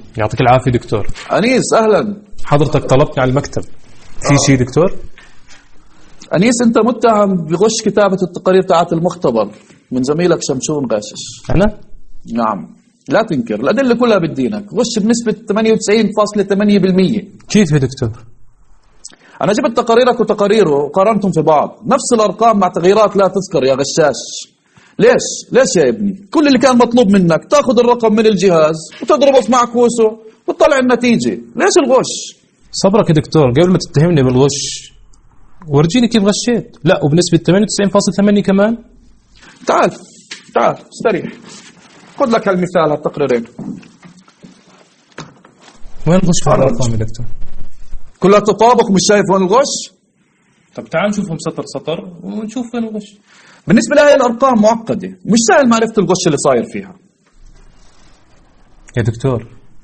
يعطيك العافية دكتور. أنيس أهلا. حضرتك طلبتني على المكتب في شيء دكتور؟ أنيس أنت متهم بغش كتابة التقارير تاعت المختبر من زميلك شمشون غاشش. أنا؟ نعم لا تنكر، الأدلة كلها بدينك، غش بنسبة 98.8%. كيف يا دكتور؟ أنا جبت تقاريرك وتقاريره وقارنتهم في بعض، نفس الأرقام مع تغييرات لا تذكر يا غشاش. ليش يا ابني؟ كل اللي كان مطلوب منك تاخذ الرقم من الجهاز وتضربه في معكوسه وتطلع النتيجة، ليش الغش؟ صبرك يا دكتور، قبل ما تتهمني بالغش ورجيني كيف غشيت. لا وبنسبة 98.8 كمان. تعال استريح، خذ لك هالمثال هالتقريرين. وين الغش في الأرقام يا دكتور؟ كلها تطابق، مش شايف وين الغش؟ طب تعال نشوفهم سطر سطر ونشوف وين الغش. بالنسبة لهي الأرقام معقدة، مش سهل معرفة الغش اللي صاير فيها. يا دكتور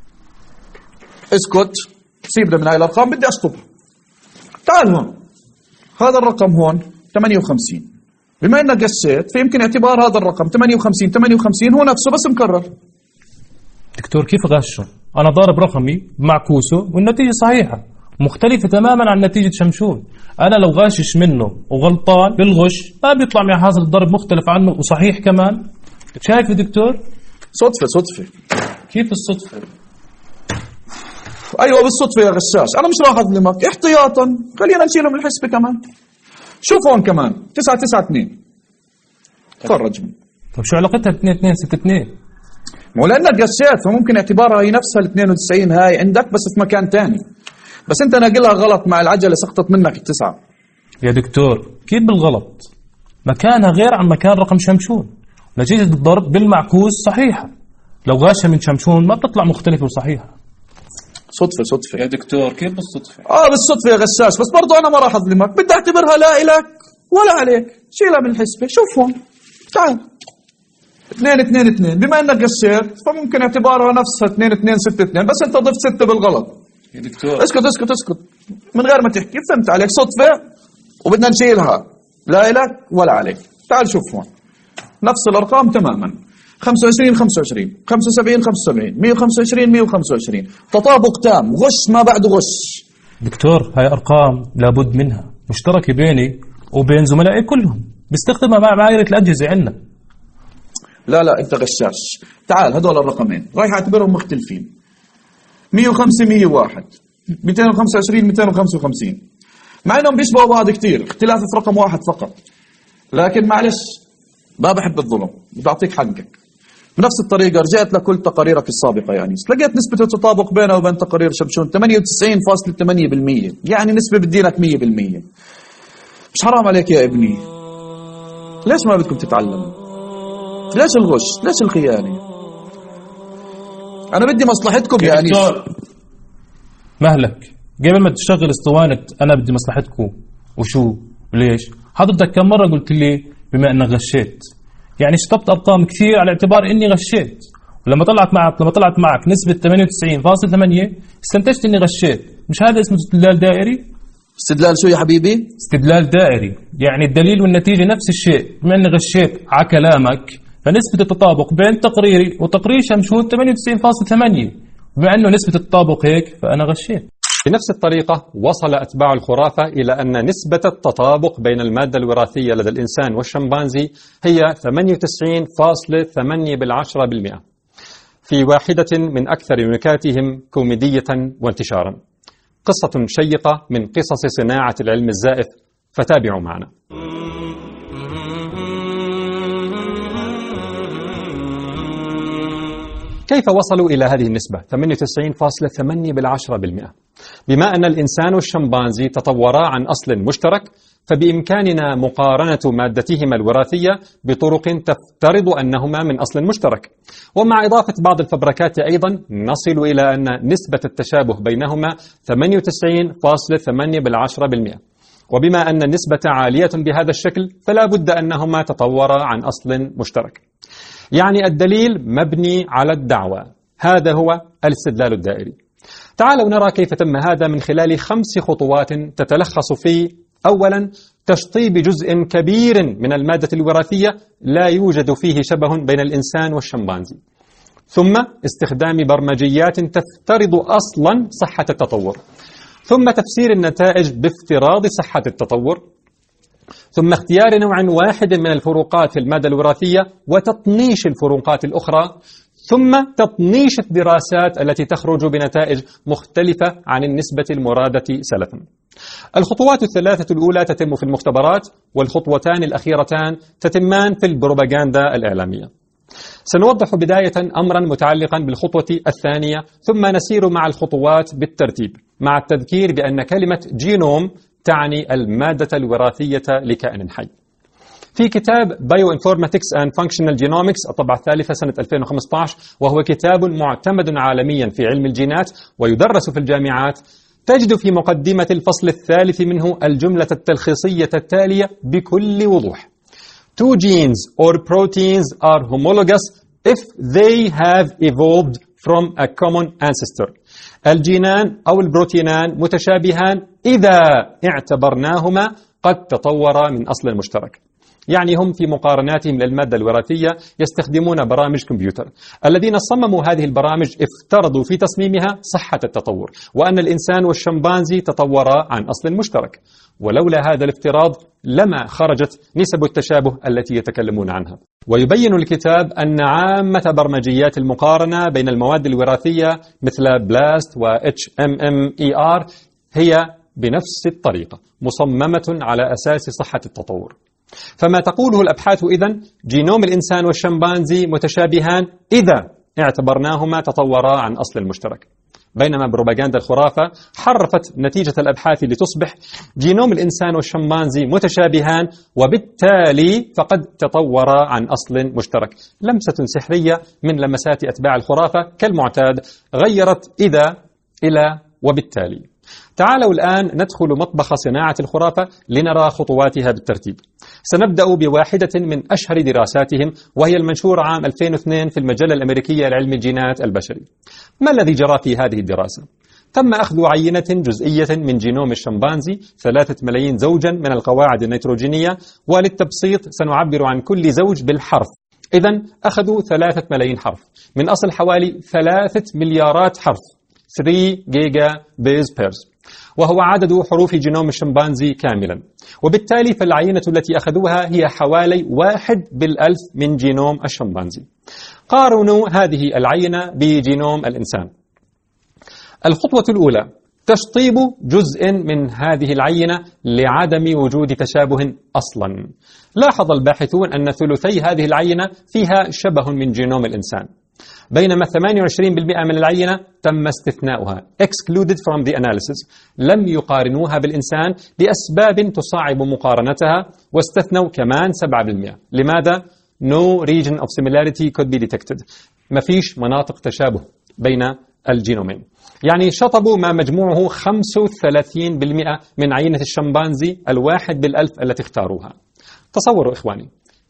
اسكت، سيبنا من هاي الأرقام بدي أشطبها. تعال هون، هذا الرقم هون 58، بما إنك قشيت فيمكن اعتبار هذا الرقم 58 هو نفسه بس مكرر. دكتور كيف غشه؟ أنا ضارب رقمي بمعكوسه والنتيجة صحيحة، مختلفة تماما عن نتيجة شمشون. أنا لو غاشش منه وغلطان بالغش ما بيطلع معي حاصل الضرب مختلف عنه وصحيح كمان. شايف يا دكتور؟ صدفة. كيف الصدفة؟ أيوة بالصدفة يا غشاش، أنا مش راح أظلمك، احتياطا خلينا نشيله من الحسبة كمان. شوف هون كمان 992 فرجني. طب شو علاقتها ب 2262؟ مو لأنك غشيت فممكن اعتبارها هي نفسها ال 92 هاي عندك بس في مكان تاني، بس أنت ناقلها غلط مع العجلة سقطت منك التسعة. يا دكتور كيف بالغلط؟ مكانها غير عن مكان رقم شمشون، نتيجة الضرب بالمعكوس صحيحة، لو غاشها من شمشون ما بتطلع مختلفة وصحيحة. صدفة يا دكتور كيف بالصدفة؟ بالصدفة يا غشاش، بس برضو أنا ما راح أظلمك، بدي أعتبرها لا إلك ولا عليك، شيلها من الحسبة. شوف هون تعال 2 بما إنك غشيت فممكن اعتبارها نفسها 2262 بس أنت ضفت 6 بالغلط. يا دكتور اسكت من غير ما تحكي، فهمت عليك، صدفة وبدنا نشيلها لا إلك ولا عليك. تعال شوف هون نفس الأرقام تماما، 25 75 125 تطابق تام، غش ما بعد غش. دكتور هاي أرقام لابد منها مشتركة بيني وبين زملائي كلهم، بيستخدمها مع معايير الأجهزة عندنا. لا أنت غشاش. تعال هدول الرقمين رايح أعتبرهم مختلفين، 105 101 225 255، مع انهم بيشبهوا بعض كتير، اختلاف في رقم واحد فقط، لكن معلش ما بحب الظلم، بدي اعطيك حقك. بنفس الطريقه رجعت لكل تقاريرك السابقه يعني لقيت نسبه التطابق بينها وبين تقارير شمشون 98.8%، يعني نسبه بدينك 100%. مش حرام عليك يا ابني؟ ليش ما بدكم تتعلموا؟ ليش الغش؟ ليش الخيانه؟ انا بدي مصلحتكم يا انيس. مهلك قبل ما تشغل اسطوانة أنا بدي مصلحتكم وشو وليش. حضرتك كم مرة قلت لي بما أنك غشيت، يعني شطبت أرقام كثير على اعتبار إني غشيت، ولما طلعت معك نسبة 98.8 استنتجت إني غشيت. مش هذا اسمه استدلال دائري؟ استدلال شو يا حبيبي؟ استدلال دائري، يعني الدليل والنتيجة نفس الشيء. بما أني غشيت على كلامك فنسبة التطابق بين تقريري وتقرير شمشون 98.8، بما أنه نسبة التطابق هيك فأنا غشيت. بنفس الطريقة وصل أتباع الخرافة إلى أن نسبة التطابق بين المادة الوراثية لدى الإنسان والشمبانزي هي 98.8% في واحدة من أكثر نكاتهم كوميدية وانتشارا. قصة شيقة من قصص صناعة العلم الزائف، فتابعوا معنا. كيف وصلوا إلى هذه النسبة 98.8%؟ بما أن الإنسان والشمبانزي تطورا عن أصل مشترك، فبإمكاننا مقارنة مادتهما الوراثية بطرق تفترض أنهما من أصل مشترك، ومع إضافة بعض الفبركات أيضا نصل إلى أن نسبة التشابه بينهما 98.8%. وبما أن النسبة عالية بهذا الشكل فلا بد أنهما تطورا عن أصل مشترك، يعني الدليل مبني على الدعوة. هذا هو الاستدلال الدائري. تعالوا نرى كيف تم هذا من خلال 5 خطوات تتلخص في: أولا، تشطيب جزء كبير من المادة الوراثية لا يوجد فيه شبه بين الإنسان والشمبانزي. ثم استخدام برمجيات تفترض أصلا صحة التطور، ثم تفسير النتائج بافتراض صحة التطور، ثم اختيار نوع واحد من الفروقات في المادة الوراثية وتطنيش الفروقات الأخرى، ثم تطنيش الدراسات التي تخرج بنتائج مختلفة عن النسبة المرادة سلفا. الخطوات الثلاثة الأولى تتم في المختبرات، والخطوتان الأخيرتان تتمان في البروباغندا الإعلامية. سنوضح بداية أمرا متعلقا بالخطوة الثانية، ثم نسير مع الخطوات بالترتيب، مع التذكير بأن كلمة جينوم تعني المادة الوراثية لكائن حي. في كتاب Bioinformatics and Functional Genomics الطبعة الثالثة سنة 2015، وهو كتاب معتمد عالميا في علم الجينات ويدرس في الجامعات، تجد في مقدمة الفصل الثالث منه الجملة التلخيصية التالية بكل وضوح: Two genes or proteins are homologous if they have evolved from a common ancestor. الجينان أو البروتينان متشابهان إذا اعتبرناهما قد تطورا من أصل مشترك. يعني هم في مقارناتهم للمادة الوراثية يستخدمون برامج كمبيوتر. الذين صمموا هذه البرامج افترضوا في تصميمها صحة التطور، وأن الإنسان والشمبانزي تطورا عن أصل مشترك، ولولا هذا الافتراض لما خرجت نسب التشابه التي يتكلمون عنها. ويبين الكتاب أن عامة برمجيات المقارنة بين المواد الوراثية مثل بلاست و HMMER هي بنفس الطريقة مصممة على أساس صحة التطور. فما تقوله الأبحاث إذن جينوم الإنسان والشمبانزي متشابهان إذا اعتبرناهما تطورا عن أصل مشترك، بينما بروباغندا الخرافة حرفت نتيجة الأبحاث لتصبح جينوم الإنسان والشمبانزي متشابهان وبالتالي فقد تطورا عن أصل مشترك. لمسة سحرية من لمسات أتباع الخرافة كالمعتاد، غيرت إذا إلى وبالتالي. تعالوا الآن ندخل مطبخ صناعة الخرافة لنرى خطواتها بالترتيب. سنبدأ بواحدة من أشهر دراساتهم، وهي المنشور عام 2002 في المجلة الأمريكية لعلم الجينات البشري. ما الذي جرى في هذه الدراسة؟ تم أخذ عينة جزئية من جينوم الشمبانزي 3 ملايين زوجا من القواعد النيتروجينية، وللتبسيط سنعبر عن كل زوج بالحرف. إذن أخذوا 3 ملايين حرف من أصل حوالي 3 مليارات حرف، 3 جيجا بيز بيرز، وهو عدد حروف جينوم الشمبانزي كاملا. وبالتالي فالعينة التي أخذوها هي حوالي 1/1000 من جينوم الشمبانزي. قارنوا هذه العينة بجينوم الإنسان. الخطوة الأولى تشطيب جزء من هذه العينة لعدم وجود تشابه أصلا. لاحظ الباحثون أن ثلثي هذه العينة فيها شبه من جينوم الإنسان، بينما 28% من العينة تم استثناؤها excluded from the analysis، لم يقارنوها بالإنسان لأسباب تصعب مقارنتها، واستثنوا كمان 7%. لماذا؟ No region of similarity could be detected، ما فيش مناطق تشابه بين الجينومين. يعني شطبوا ما مجموعه 35% من عينة الشمبانزي 1/1000 التي اختاروها. تصوروا إخواني،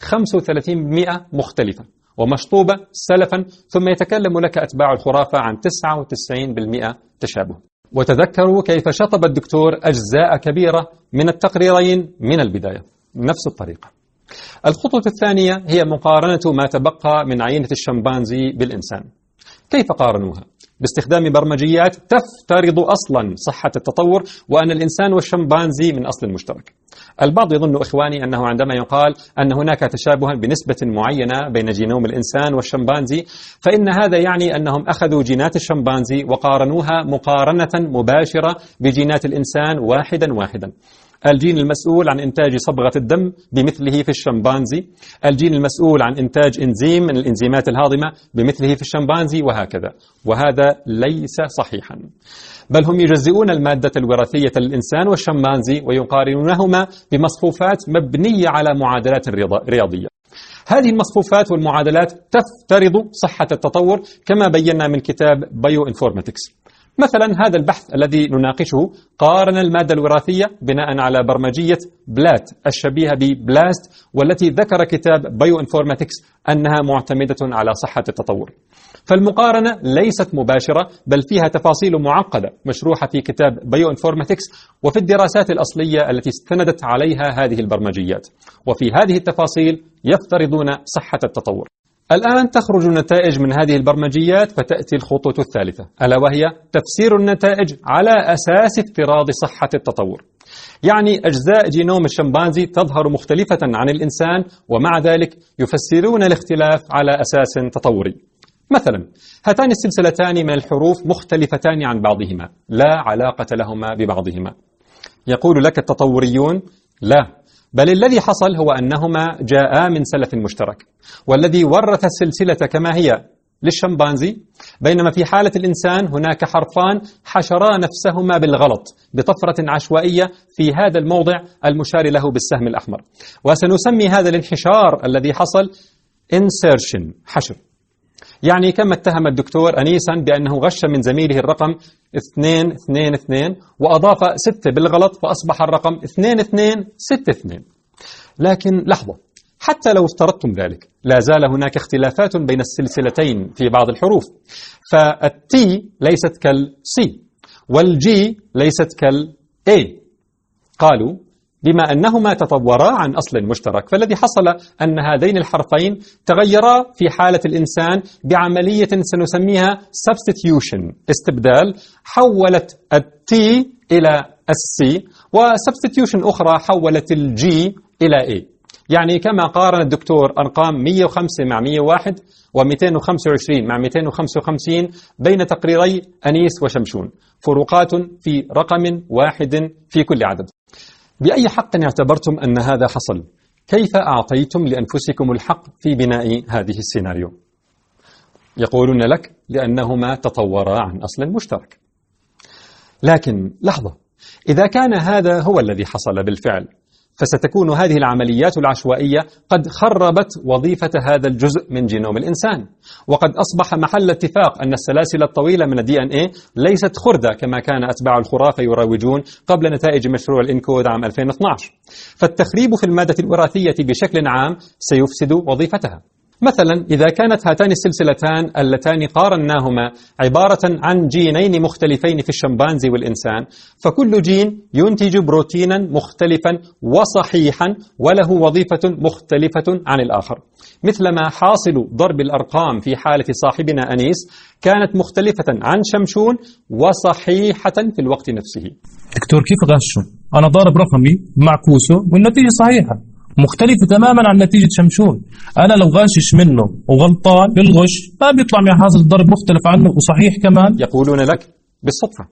35% مختلفة ومشطوبة سلفا، ثم يتكلم لك أتباع الخرافة عن 99% تشابه. وتذكروا كيف شطب الدكتور أجزاء كبيرة من التقريرين من البداية نفس الطريقة. الخطوة الثانية هي مقارنة ما تبقى من عينة الشمبانزي بالإنسان. كيف قارنوها؟ باستخدام برمجيات تفترض أصلا صحة التطور، وأن الإنسان والشمبانزي من أصل مشترك. البعض يظن إخواني أنه عندما يقال أن هناك تشابها بنسبة معينة بين جينوم الإنسان والشمبانزي، فإن هذا يعني أنهم أخذوا جينات الشمبانزي وقارنوها مقارنة مباشرة بجينات الإنسان واحدا. الجين المسؤول عن إنتاج صبغة الدم بمثله في الشمبانزي، الجين المسؤول عن إنتاج إنزيم من الإنزيمات الهاضمة بمثله في الشمبانزي، وهكذا. وهذا ليس صحيحا، بل هم يجزئون المادة الوراثية للإنسان والشمبانزي ويقارنونهما بمصفوفات مبنية على معادلات رياضية. هذه المصفوفات والمعادلات تفترض صحة التطور كما بينا من كتاب Bioinformatics. مثلا هذا البحث الذي نناقشه قارن المادة الوراثية بناء على برمجية بلات الشبيهة ببلاست، والتي ذكر كتاب Bioinformatics أنها معتمدة على صحة التطور. فالمقارنة ليست مباشرة، بل فيها تفاصيل معقدة مشروحة في كتاب Bioinformatics وفي الدراسات الأصلية التي استندت عليها هذه البرمجيات، وفي هذه التفاصيل يفترضون صحة التطور. الآن تخرج النتائج من هذه البرمجيات، فتأتي الخطوة الثالثة، ألا وهي تفسير النتائج على أساس افتراض صحة التطور. يعني أجزاء جينوم الشمبانزي تظهر مختلفة عن الإنسان، ومع ذلك يفسرون الاختلاف على أساس تطوري. مثلا هاتان السلسلتان من الحروف مختلفتان عن بعضهما، لا علاقة لهما ببعضهما. يقول لك التطوريون لا، بل الذي حصل هو أنهما جاءا من سلف مشترك، والذي ورث السلسلة كما هي للشمبانزي، بينما في حالة الإنسان هناك حرفان حشرا نفسهما بالغلط بطفرة عشوائية في هذا الموضع المشار له بالسهم الأحمر، وسنسمي هذا الانحشار الذي حصل insertion، حشر. يعني كما اتهم الدكتور أنيسا بأنه غش من زميله الرقم 222 وأضاف 6 بالغلط فأصبح الرقم 2262. لكن لحظة، حتى لو افترضتم ذلك لا زال هناك اختلافات بين السلسلتين في بعض الحروف، فالتي ليست كالسي والجي ليست كالA. قالوا بما أنهما تطورا عن أصل مشترك، فالذي حصل أن هذين الحرفين تغيرا في حالة الإنسان بعملية سنسميها substitution، استبدال، حولت التي إلى السي، وسبستيوشن أخرى حولت الجي إلى A. يعني كما قارن الدكتور أرقام 105 مع 101 و225 مع 255 بين تقريري أنيس وشمشون، فروقات في رقم واحد في كل عدد. بأي حق اعتبرتم أن هذا حصل؟ كيف أعطيتم لأنفسكم الحق في بناء هذه السيناريو؟ يقولون لك لأنهما تطورا عن أصل مشترك. لكن لحظة، إذا كان هذا هو الذي حصل بالفعل، فستكون هذه العمليات العشوائية قد خربت وظيفة هذا الجزء من جينوم الإنسان، وقد أصبح محل اتفاق أن السلاسل الطويلة من DNA ليست خردة كما كان أتباع الخرافة يروجون قبل نتائج مشروع الإنكود عام 2012. فالتخريب في المادة الوراثية بشكل عام سيفسد وظيفتها. مثلا إذا كانت هاتان السلسلتان اللتان قارناهما عبارة عن جينين مختلفين في الشمبانزي والإنسان، فكل جين ينتج بروتينا مختلفا وصحيحا وله وظيفة مختلفة عن الآخر، مثلما حاصل ضرب الأرقام في حالة صاحبنا أنيس كانت مختلفة عن شمشون وصحيحة في الوقت نفسه. دكتور كيف غشوا؟ أنا ضارب رقمي معكوسه والنتيجة صحيحة، مختلفة تماما عن نتيجة شمشون. أنا لو غاشش منه وغلطان بالغش ما بيطلع معي حاصل الضرب مختلف عنه وصحيح كمان. يقولون لك بالصدفة.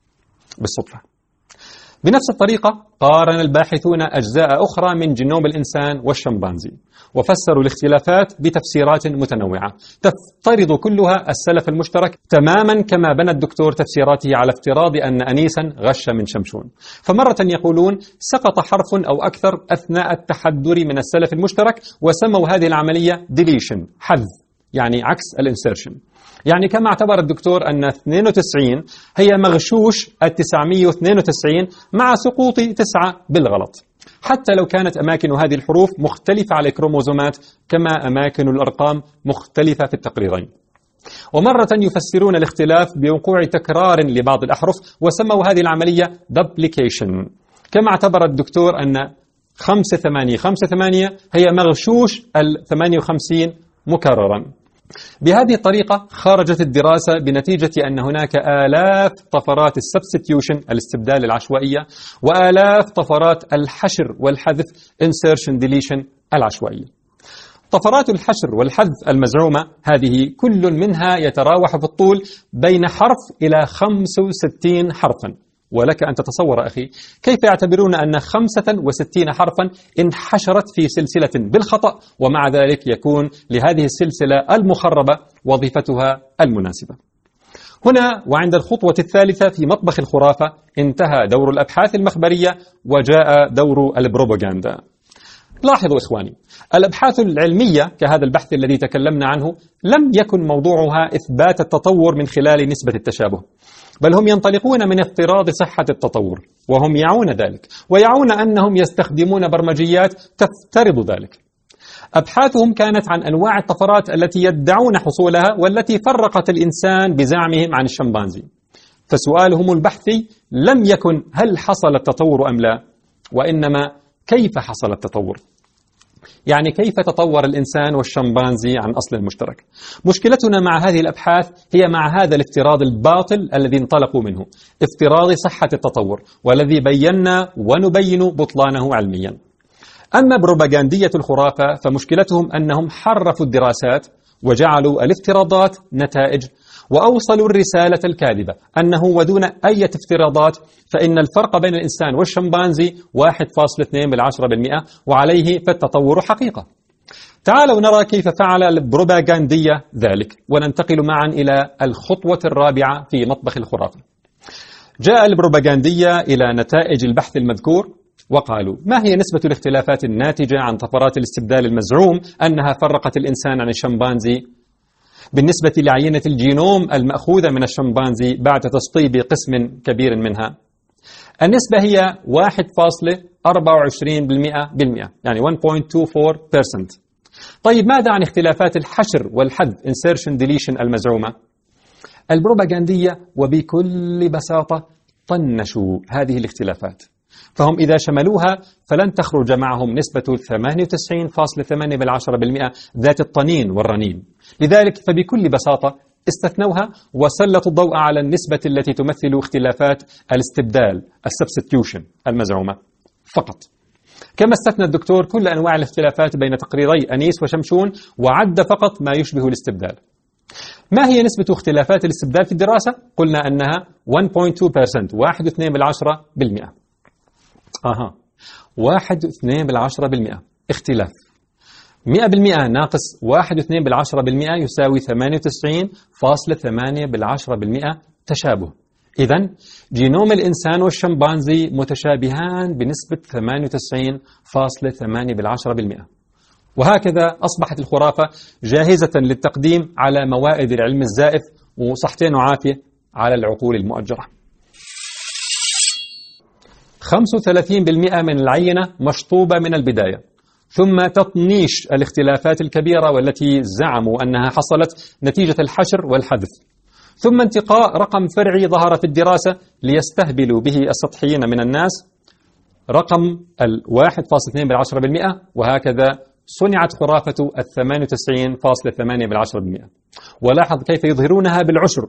بنفس الطريقة قارن الباحثون أجزاء أخرى من جينوم الإنسان والشمبانزي، وفسروا الاختلافات بتفسيرات متنوعة تفترض كلها السلف المشترك، تماما كما بنى الدكتور تفسيراته على افتراض أن أنيسا غش من شمشون. فمرة يقولون سقط حرف أو أكثر أثناء التحدر من السلف المشترك، وسموا هذه العملية deletion، حذف، يعني عكس الانسيرشن. يعني كما اعتبر الدكتور أن 92 هي مغشوش 992 مع سقوط 9 بالغلط، حتى لو كانت أماكن هذه الحروف مختلفة على الكروموزومات كما أماكن الأرقام مختلفة في التقريرين. ومرة يفسرون الاختلاف بوقوع تكرار لبعض الأحرف، وسموا هذه العملية duplication، كما اعتبر الدكتور أن 5858 هي مغشوش 58 مكررا. بهذه الطريقة خرجت الدراسة بنتيجة أن هناك آلاف طفرات السبستيوشن، الاستبدال العشوائية، وآلاف طفرات الحشر والحذف insertion deletion العشوائية. طفرات الحشر والحذف المزعومة هذه كل منها يتراوح في الطول بين حرف إلى 65 حرفا، ولك أن تتصور أخي كيف يعتبرون أن 65 حرفا انحشرت في سلسلة بالخطأ، ومع ذلك يكون لهذه السلسلة المخربة وظيفتها المناسبة. هنا وعند الخطوة الثالثة في مطبخ الخرافة انتهى دور الأبحاث المخبرية وجاء دور البروباغندا. لاحظوا إخواني، الأبحاث العلمية كهذا البحث الذي تكلمنا عنه لم يكن موضوعها إثبات التطور من خلال نسبة التشابه، بل هم ينطلقون من افتراض صحة التطور، وهم يعون ذلك ويعون أنهم يستخدمون برمجيات تفترض ذلك. أبحاثهم كانت عن أنواع الطفرات التي يدعون حصولها والتي فرقت الإنسان بزعمهم عن الشمبانزي. فسؤالهم البحثي لم يكن هل حصل التطور أم لا، وإنما كيف حصل التطور. يعني كيف تطور الإنسان والشمبانزي عن أصل مشترك. مشكلتنا مع هذه الأبحاث هي مع هذا الافتراض الباطل الذي انطلقوا منه، افتراض صحة التطور، والذي بينا ونبين بطلانه علميا. أما بروباغاندية الخرافة فمشكلتهم أنهم حرفوا الدراسات وجعلوا الافتراضات نتائج، وأوصلوا الرسالة الكاذبة أنه ودون أي افتراضات فإن الفرق بين الإنسان والشمبانزي 1.2%، وعليه فالتطور حقيقة. تعالوا نرى كيف فعل البروباغاندية ذلك، وننتقل معا إلى الخطوة الرابعة في مطبخ الخرافة. جاء البروباغاندية إلى نتائج البحث المذكور وقالوا: ما هي نسبة الاختلافات الناتجة عن طفرات الاستبدال المزعوم أنها فرقت الإنسان عن الشمبانزي بالنسبة لعينة الجينوم المأخوذة من الشمبانزي بعد تشطيب قسم كبير منها؟ النسبة هي 1.24%، يعني 1.24%. طيب ماذا عن اختلافات الحشر والحذف insertion deletion المزعومة؟ البروباغاندية وبكل بساطة طنشوا هذه الاختلافات، فهم إذا شملوها فلن تخرج معهم نسبة 98.8% ذات الطنين والرنين. لذلك فبكل بساطة استثنوها وسلطوا الضوء على النسبة التي تمثل اختلافات الاستبدال substitution المزعومة فقط. كما استثنى الدكتور كل أنواع الاختلافات بين تقريري أنيس وشمشون وعد فقط ما يشبه الاستبدال. ما هي نسبة اختلافات الاستبدال في الدراسة؟ قلنا أنها 1.2%، 1.2%. 1.2% اختلاف. 100% ناقص 1.2% يساوي 98.8% تشابه. إذن جينوم الإنسان والشمبانزي متشابهان بنسبة 98.8%. وهكذا أصبحت الخرافة جاهزة للتقديم على موائد العلم الزائف، وصحتين وعافية على العقول المؤجرة. 35% من العينة مشطوبة من البداية، ثم تطنيش الاختلافات الكبيرة والتي زعموا أنها حصلت نتيجة الحشر والحذف، ثم انتقاء رقم فرعي ظهر في الدراسة ليستهبلوا به السطحيين من الناس، رقم 1.2%، وهكذا صنعت خرافة 98.8%. ولاحظ كيف يظهرونها بالعشر،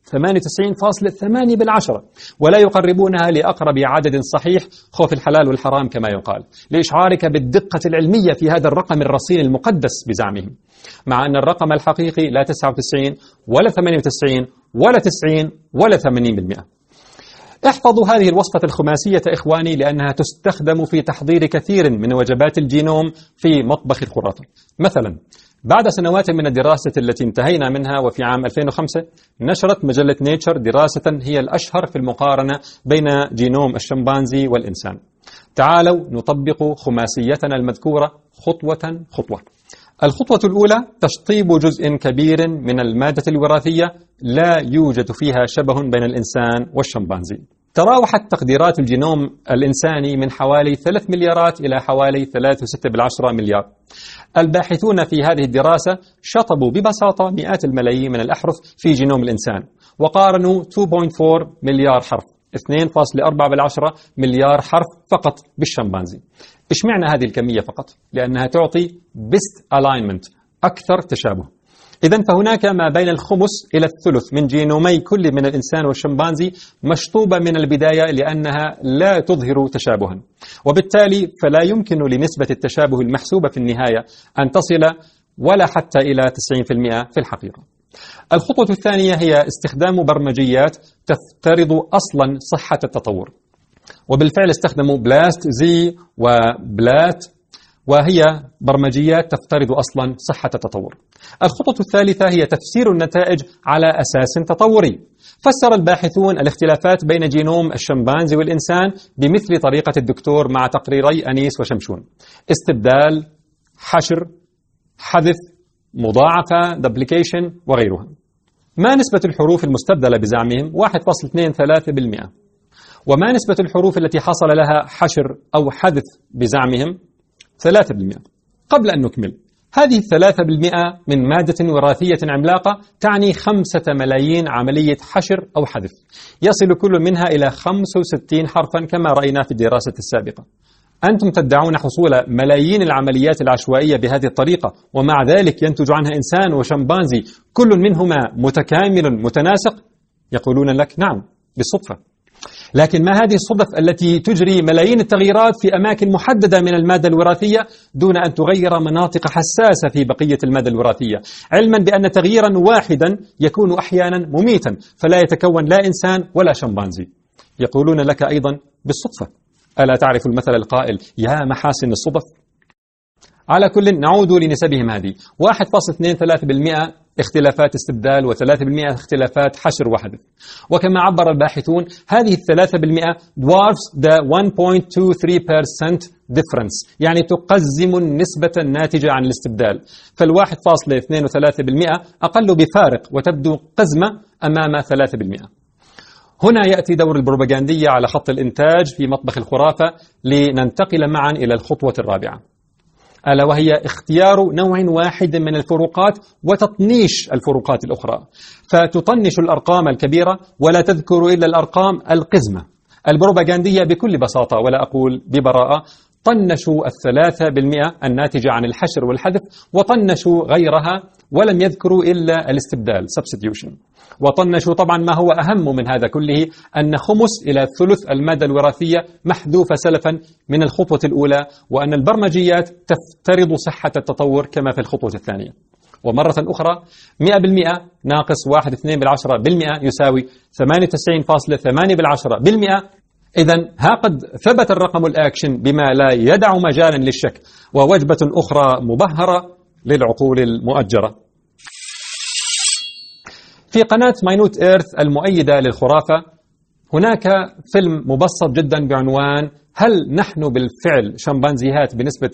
98.8%، ولا يقربونها لأقرب عدد صحيح خوف الحلال والحرام كما يقال، لإشعارك بالدقة العلمية في هذا الرقم الرصين المقدس بزعمهم، مع أن الرقم الحقيقي لا 99 ولا 98 ولا 90 ولا 80%. احفظوا هذه الوصفة الخماسية إخواني، لأنها تستخدم في تحضير كثير من وجبات الجينوم في مطبخ الخرافة. مثلا بعد سنوات من الدراسة التي انتهينا منها، وفي عام 2005 نشرت مجلة نيتشر دراسة هي الأشهر في المقارنة بين جينوم الشمبانزي والإنسان. تعالوا نطبق خماسيتنا المذكورة خطوة خطوة. الخطوة الأولى تشطيب جزء كبير من المادة الوراثية لا يوجد فيها شبه بين الإنسان والشمبانزي. تراوحت تقديرات الجينوم الإنساني من حوالي 3 مليارات إلى حوالي 3.6 مليار. الباحثون في هذه الدراسة شطبوا ببساطة مئات الملايين من الأحرف في جينوم الإنسان، وقارنوا 2.4 مليار حرف، 2.4 مليار حرف فقط بالشمبانزي. إيش معنى هذه الكمية فقط؟ لأنها تعطي best alignment، أكثر تشابه. إذن فهناك ما بين الخمس إلى الثلث من جينومي كل من الإنسان والشمبانزي مشطوبة من البداية، لأنها لا تظهر تشابها، وبالتالي فلا يمكن لنسبة التشابه المحسوبة في النهاية أن تصل ولا حتى إلى 90% في الحقيقة. الخطوة الثانية هي استخدام برمجيات تفترض أصلا صحة التطور، وبالفعل استخدموا بلاست زي وبلات، وهي برمجيات تفترض أصلا صحة التطور. الخطوة الثالثة هي تفسير النتائج على أساس تطوري. فسر الباحثون الاختلافات بين جينوم الشمبانزي والإنسان بمثل طريقة الدكتور مع تقريري أنيس وشمشون: استبدال، حشر، حذف، مضاعفة duplication وغيرها. ما نسبة الحروف المستبدلة بزعمهم؟ 1.23%. وما نسبة الحروف التي حصل لها حشر أو حذف بزعمهم؟ 3%. قبل أن نكمل، هذه 3% من مادة وراثية عملاقة تعني 5 ملايين عملية حشر أو حذف، يصل كل منها إلى 65 حرفا كما رأينا في الدراسة السابقة. أنتم تدعون حصول ملايين العمليات العشوائية بهذه الطريقة، ومع ذلك ينتج عنها إنسان وشمبانزي كل منهما متكامل متناسق. يقولون لك نعم بالصدفة. لكن ما هذه الصدف التي تجري ملايين التغييرات في أماكن محددة من المادة الوراثية دون أن تغير مناطق حساسة في بقية المادة الوراثية، علما بأن تغييرا واحدا يكون أحيانا مميتا، فلا يتكون لا إنسان ولا شمبانزي. يقولون لك أيضا بالصدفة. ألا تعرف المثل القائل يا محاسن الصدف؟ على كل نعود لنسبهم هذه: 1.23% اختلافات استبدال، و3% اختلافات حشر وحذف. وكما عبر الباحثون، هذه 3% dwarfs the 1.23% difference، يعني تقزم النسبة الناتجة عن الاستبدال. فال1.23% أقل بفارق، وتبدو قزمة أمام 3%. هنا يأتي دور البروباغاندية على خط الإنتاج في مطبخ الخرافة، لننتقل معا إلى الخطوة الرابعة، ألا وهي اختيار نوع واحد من الفروقات وتطنيش الفروقات الأخرى. فتطنش الأرقام الكبيرة ولا تذكر إلا الأرقام القزمة. البروباغاندية بكل بساطة ولا أقول ببراءة طنشوا 3% الناتجة عن الحشر والحذف، وطنشوا غيرها ولم يذكروا إلا الاستبدال substitution. وطنشوا طبعا ما هو أهم من هذا كله، أن خمس إلى ثلث المادة الوراثية محذوفة سلفا من الخطوة الأولى، وأن البرمجيات تفترض صحة التطور كما في الخطوة الثانية. ومرة أخرى 100% ناقص 1.2% يساوي 98.8%. إذن ها قد ثبت الرقم الأكشن بما لا يدع مجالا للشك، ووجبة أخرى مبهرة للعقول المؤجرة. في قناة ماينوت إيرث المؤيدة للخرافة هناك فيلم مبسط جدا بعنوان هل نحن بالفعل شمبانزيهات بنسبة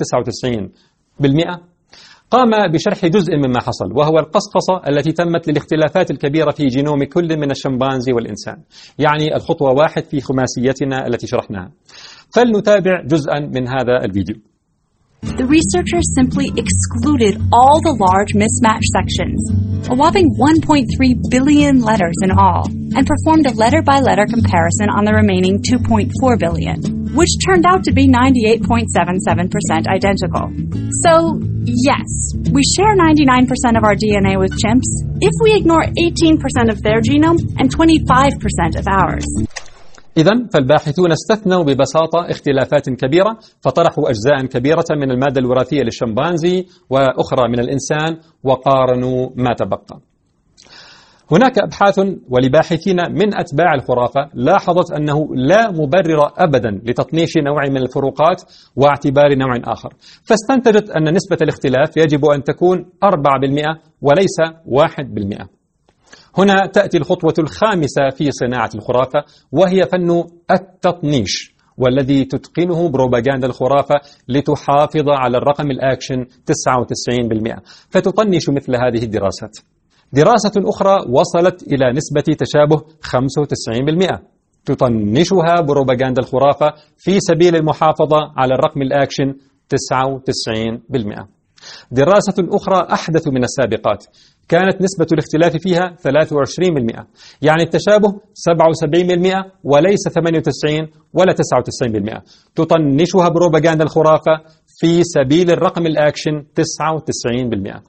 99%؟ قام بشرح جزء مما حصل، وهو القصقصة التي تمت للاختلافات الكبيرة في جينوم كل من الشمبانزي والإنسان، يعني الخطوة 1 في خماسيتنا التي شرحناها. فلنتابع جزءا من هذا الفيديو. The researchers simply excluded all the large mismatched sections, a whopping 1.3 billion letters in all, and performed a letter-by-letter comparison on the remaining 2.4 billion, which turned out to be 98.77% identical. So, yes, we share 99% of our DNA with chimps if we ignore 18% of their genome and 25% of ours. إذن فالباحثون استثنوا ببساطة اختلافات كبيرة، فطرحوا أجزاء كبيرة من المادة الوراثية للشمبانزي وأخرى من الإنسان، وقارنوا ما تبقى. هناك أبحاث ولباحثين من أتباع الخرافة لاحظت أنه لا مبرر أبدا لتطنيش نوع من الفروقات واعتبار نوع آخر، فاستنتجت أن نسبة الاختلاف يجب أن تكون 4% وليس 1%. هنا تأتي الخطوة الخامسة في صناعة الخرافة، وهي فن التطنيش، والذي تتقنه بروباغندا الخرافة لتحافظ على الرقم الأكشن 99%، فتطنش مثل هذه الدراسات. دراسة أخرى وصلت إلى نسبة تشابه 95%، تطنشها بروباغندا الخرافة في سبيل المحافظة على الرقم الأكشن 99%. دراسة أخرى أحدث من السابقات كانت نسبة الاختلاف فيها 23%، يعني التشابه 77% وليس 98 ولا 99%، تطنشها بروباغندا الخرافة في سبيل الرقم الأكشن 99%.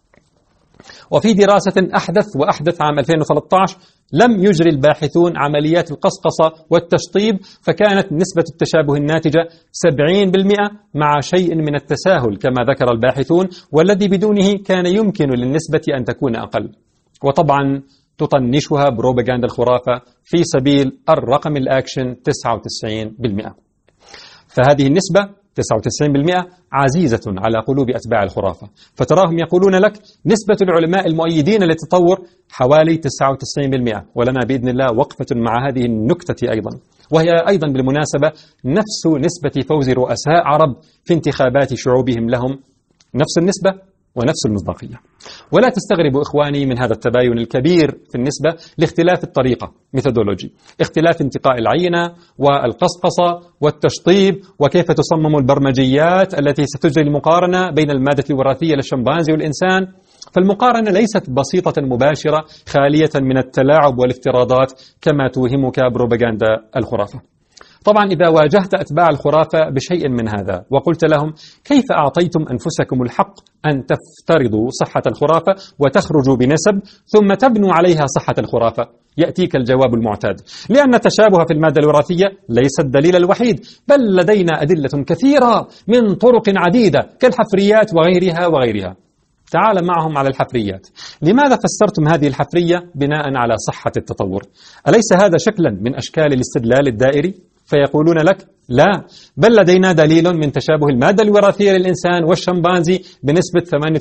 وفي دراسة أحدث عام 2013 لم يجري الباحثون عمليات القصقصة والتشطيب، فكانت نسبة التشابه الناتجة 70% مع شيء من التساهل كما ذكر الباحثون، والذي بدونه كان يمكن للنسبة أن تكون أقل. وطبعا تطنشها بروباغندا الخرافة في سبيل الرقم الأكشن 99%. فهذه النسبة 99% عزيزة على قلوب أتباع الخرافة، فتراهم يقولون لك نسبة العلماء المؤيدين للتطور حوالي 99%، ولنا بإذن الله وقفة مع هذه النكتة أيضا، وهي أيضا بالمناسبة نفس نسبة فوز رؤساء عرب في انتخابات شعوبهم لهم، نفس النسبة ونفس المصداقية. ولا تستغربوا إخواني من هذا التباين الكبير في النسبة لاختلاف الطريقة ميثودولوجي، اختلاف انتقاء العينة والقصقصة والتشطيب، وكيف تصمم البرمجيات التي ستجري المقارنة بين المادة الوراثية للشمبانزي والإنسان. فالمقارنة ليست بسيطة مباشرة خالية من التلاعب والافتراضات كما توهمك بروباغندا الخرافة. طبعا إذا واجهت أتباع الخرافة بشيء من هذا وقلت لهم كيف أعطيتم أنفسكم الحق أن تفترضوا صحة الخرافة وتخرجوا بنسب ثم تبنوا عليها صحة الخرافة، يأتيك الجواب المعتاد: لأن التشابه في المادة الوراثية ليس الدليل الوحيد، بل لدينا أدلة كثيرة من طرق عديدة كالحفريات وغيرها. تعال معهم على الحفريات. لماذا فسرتم هذه الحفرية بناء على صحة التطور؟ أليس هذا شكلا من أشكال الاستدلال الدائري؟ فيقولون لك: لا، بل لدينا دليل من تشابه المادة الوراثية للإنسان والشمبانزي بنسبة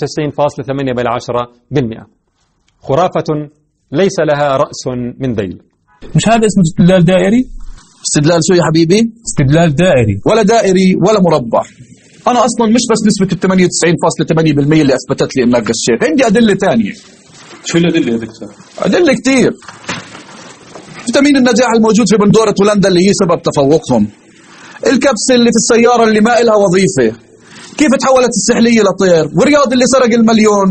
98.8%. خرافة ليس لها رأس من ذيل. مش هذا اسمه استدلال دائري؟ استدلال شو يا حبيبي؟ استدلال دائري. ولا دائري ولا مربع. أنا أصلا مش بس نسبة 98.8% اللي أثبتت لي إنك غشيت، عندي أدلة تانية. شو الأدلة يا دكتور؟ أدلة كتير. فيتامين النجاح الموجود في بندورة هولندا اللي هي سبب تفوقهم، الكبسة اللي في السيارة اللي ما إلها وظيفة، كيف تحولت السحلية لطير، ورياض اللي سرق المليون،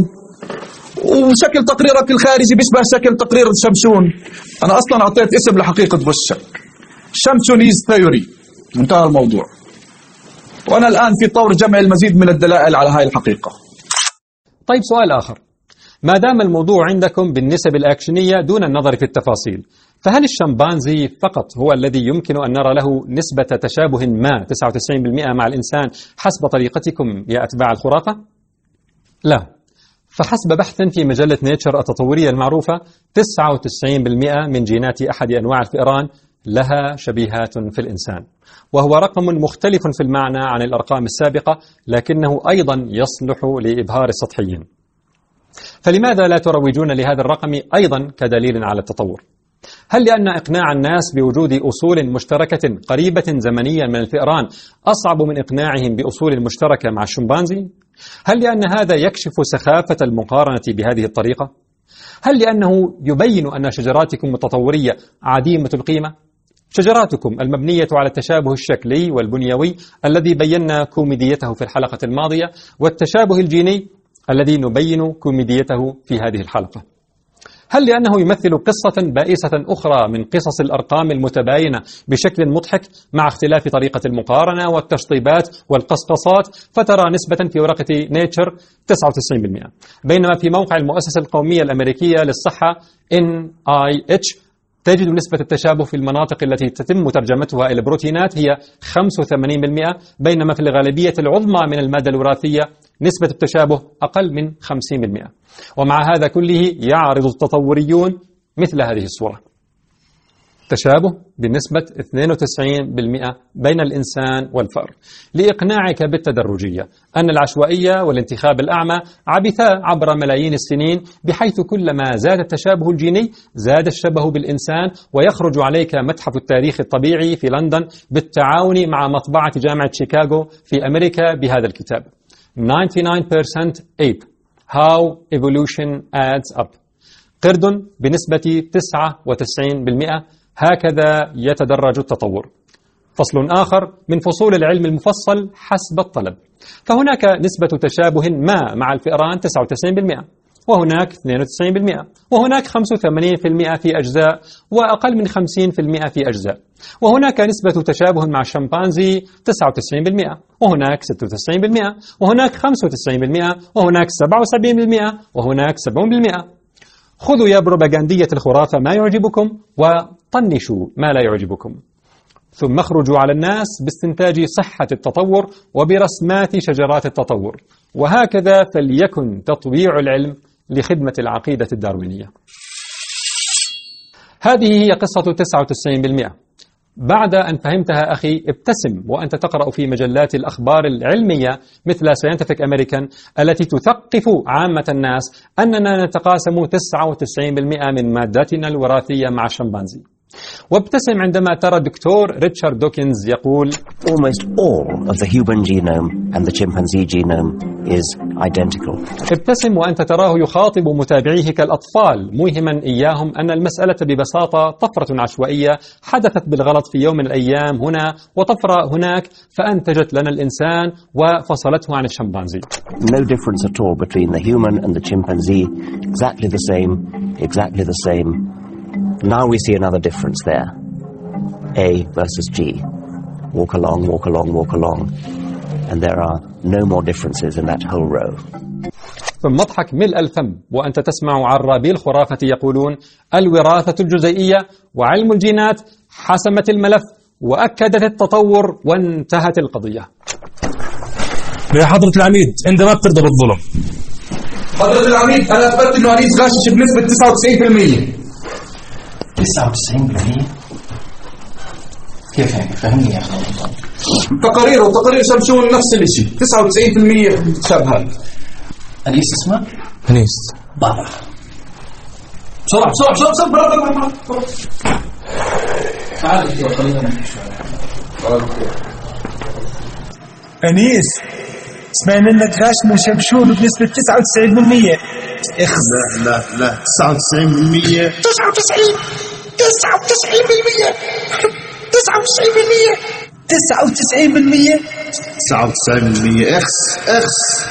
وشكل تقريرك الخارجي بيشبه شكل تقرير الشمشون. أنا أصلا أعطيت اسم لحقيقة بوشك، شمشونيز ثيوري، انتهى الموضوع. وأنا الآن في طور جمع المزيد من الدلائل على هاي الحقيقة. طيب، سؤال آخر: ما دام الموضوع عندكم بالنسب الأكشنية دون النظر في التفاصيل، فهل الشمبانزي فقط هو الذي يمكن أن نرى له نسبة تشابه ما 99% مع الإنسان حسب طريقتكم يا أتباع الخرافة؟ لا، فحسب بحث في مجلة نيتشر التطورية المعروفة 99% من جينات أحد أنواع الفئران لها شبيهات في الإنسان، وهو رقم مختلف في المعنى عن الأرقام السابقة، لكنه أيضا يصلح لإبهار السطحيين. فلماذا لا تروجون لهذا الرقم أيضا كدليل على التطور؟ هل لأن إقناع الناس بوجود أصول مشتركة قريبة زمنيا من الفئران أصعب من إقناعهم بأصول مشتركة مع الشمبانزي؟ هل لأن هذا يكشف سخافة المقارنة بهذه الطريقة؟ هل لأنه يبين أن شجراتكم التطورية عديمة القيمة؟ شجراتكم المبنية على التشابه الشكلي والبنيوي الذي بينا كوميديته في الحلقة الماضية، والتشابه الجيني الذي نبين كوميديته في هذه الحلقة. هل لأنه يمثل قصة بائسة أخرى من قصص الأرقام المتباينة بشكل مضحك مع اختلاف طريقة المقارنة والتشطيبات والقصقصات، فترى نسبة في ورقة نيتشر 99%، بينما في موقع المؤسسة القومية الأمريكية للصحة NIH تجد نسبة التشابه في المناطق التي تتم ترجمتها إلى بروتينات هي 85%، بينما في الغالبية العظمى من المادة الوراثية نسبة التشابه أقل من 50%. ومع هذا كله يعرض التطوريون مثل هذه الصورة: تشابه بنسبة 92% بين الإنسان والفأر، لإقناعك بالتدرجية أن العشوائية والانتخاب الأعمى عبثا عبر ملايين السنين، بحيث كلما زاد التشابه الجيني زاد الشبه بالإنسان. ويخرج عليك متحف التاريخ الطبيعي في لندن بالتعاون مع مطبعة جامعة شيكاغو في أمريكا بهذا الكتاب: 99% ape how evolution adds up. قرد بنسبة 99%، هكذا يتدرج التطور. فصل آخر من فصول العلم المفصل حسب الطلب، فهناك نسبة تشابه ما مع الفئران 99%، وهناك 92%، وهناك 85% في أجزاء، وأقل من 50% في أجزاء. وهناك نسبة تشابه مع الشمبانزي 99%، وهناك 96%، وهناك 95%، وهناك 77%، وهناك 70%. خذوا يا بروباغاندية الخرافة ما يعجبكم وطنشوا ما لا يعجبكم، ثم اخرجوا على الناس باستنتاج صحة التطور وبرسمات شجرات التطور. وهكذا فليكن تطويع العلم لخدمة العقيدة الداروينية. هذه هي قصة 99%. بعد أن فهمتها أخي، ابتسم وأنت تقرأ في مجلات الأخبار العلمية مثل Scientific American التي تثقف عامة الناس أننا نتقاسم 99% من مادتنا الوراثية مع الشمبانزي. وابتسم عندما ترى الدكتور ريتشارد دوكنز يقول: Almost all of the human genome and the chimpanzee genome is identical. ابتسم وأنت تراه يخاطب متابعيه كالأطفال، موهما إياهم أن المسألة ببساطة طفرة عشوائية حدثت بالغلط في يوم من الأيام هنا وطفرة هناك، فأنتجت لنا الإنسان وفصلته عن الشمبانزي. No difference at all between the human and the chimpanzee. Exactly the same, exactly the same. Now we see another difference there. A versus G. walk along, walk along, walk along, and there are no more differences in that whole row. ثم اضحك ملء الفم وأنت تسمع عرابي الخرافة يقولون الوراثة الجزيئية وعلم الجينات حسمت الملف وأكدت التطور وانتهت القضية. يا حضرة العميد عندما بترضى بالظلم. حضرة العميد أنا أثبت إنه أنيس غاشش بنسبة 99%. 99%؟ كيف يعني؟ فهمني يا أخي. تقارير شمشون نفس الشيء، 99% متشابهات. أنيس اسمه؟ أنيس. برا. بسرعة. برا. تعال يا خلينا نمشي. أنيس سمعنا انك غاش من شمشون بنسبة 99%. لا 99%. 99%. اخس.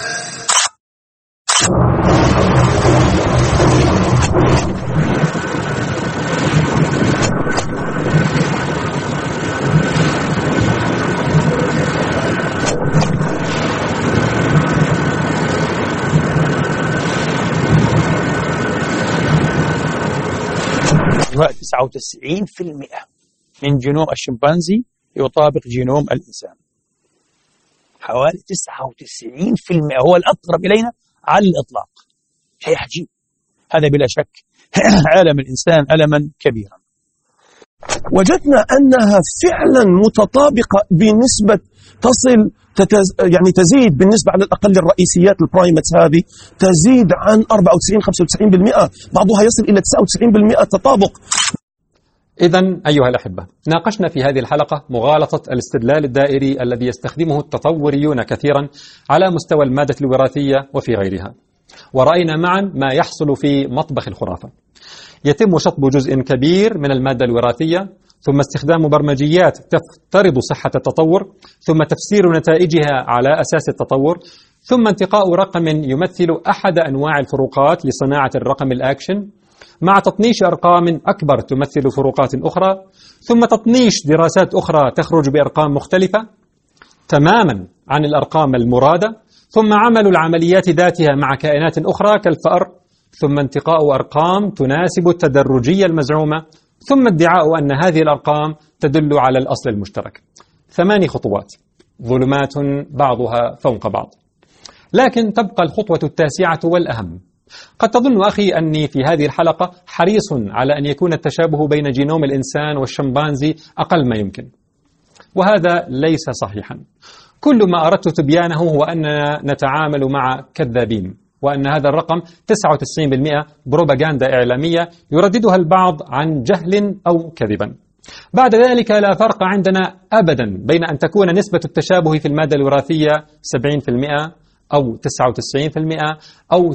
هو 99% من جينوم الشمبانزي يطابق جينوم الإنسان. حوالي 99% هو الأقرب إلينا على الإطلاق. شيء عجيب. هذا بلا شك عالم الإنسان ألما كبيرا. وجدنا أنها فعلا متطابقة بنسبة تصل يعني تزيد بالنسبة على الأقل الرئيسيات البرايمتس هذه تزيد عن 94-95%، بعضها يصل إلى 99% تطابق. إذن أيها الأحبة، ناقشنا في هذه الحلقة مغالطة الاستدلال الدائري الذي يستخدمه التطوريون كثيرا على مستوى المادة الوراثية وفي غيرها، ورأينا معا ما يحصل في مطبخ الخرافة. يتم شطب جزء كبير من المادة الوراثية، ثم استخدام برمجيات تفترض صحة التطور، ثم تفسير نتائجها على أساس التطور، ثم انتقاء رقم يمثل أحد أنواع الفروقات لصناعة الرقم الأكشن، مع تطنيش أرقام أكبر تمثل فروقات أخرى، ثم تطنيش دراسات أخرى تخرج بأرقام مختلفة تماما عن الأرقام المرادة، ثم عمل العمليات ذاتها مع كائنات أخرى كالفأر، ثم انتقاء أرقام تناسب التدرجية المزعومة، ثم ادعاء أن هذه الأرقام تدل على الأصل المشترك. 8 خطوات، ظلمات بعضها فوق بعض. لكن تبقى الخطوة التاسعة والأهم. قد تظن أخي أني في هذه الحلقة حريص على أن يكون التشابه بين جينوم الإنسان والشمبانزي أقل ما يمكن، وهذا ليس صحيحا. كل ما أردت تبيانه هو أننا نتعامل مع كذابين، وأن هذا الرقم 99% بروباغندا إعلامية يرددها البعض عن جهل أو كذبا. بعد ذلك لا فرق عندنا أبدا بين أن تكون نسبة التشابه في المادة الوراثية 70% أو 99% أو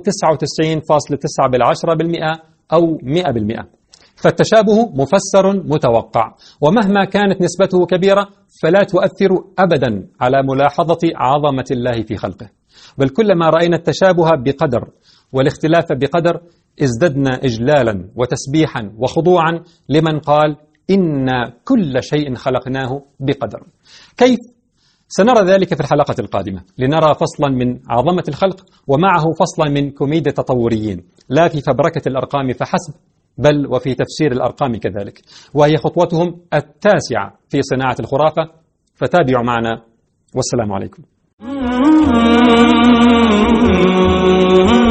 99.9% أو 100%. فالتشابه مفسر متوقع، ومهما كانت نسبته كبيرة فلا تؤثر أبدا على ملاحظة عظمة الله في خلقه، بل كلما رأينا التشابه بقدر والاختلاف بقدر ازددنا إجلالا وتسبيحا وخضوعا لمن قال إن كل شيء خلقناه بقدر. كيف؟ سنرى ذلك في الحلقة القادمة، لنرى فصلا من عظمة الخلق ومعه فصلا من كوميديا التطوريين، لا في فبركة الأرقام فحسب بل وفي تفسير الأرقام كذلك، وهي خطوتهم التاسعة في صناعة الخرافة. فتابعوا معنا، والسلام عليكم.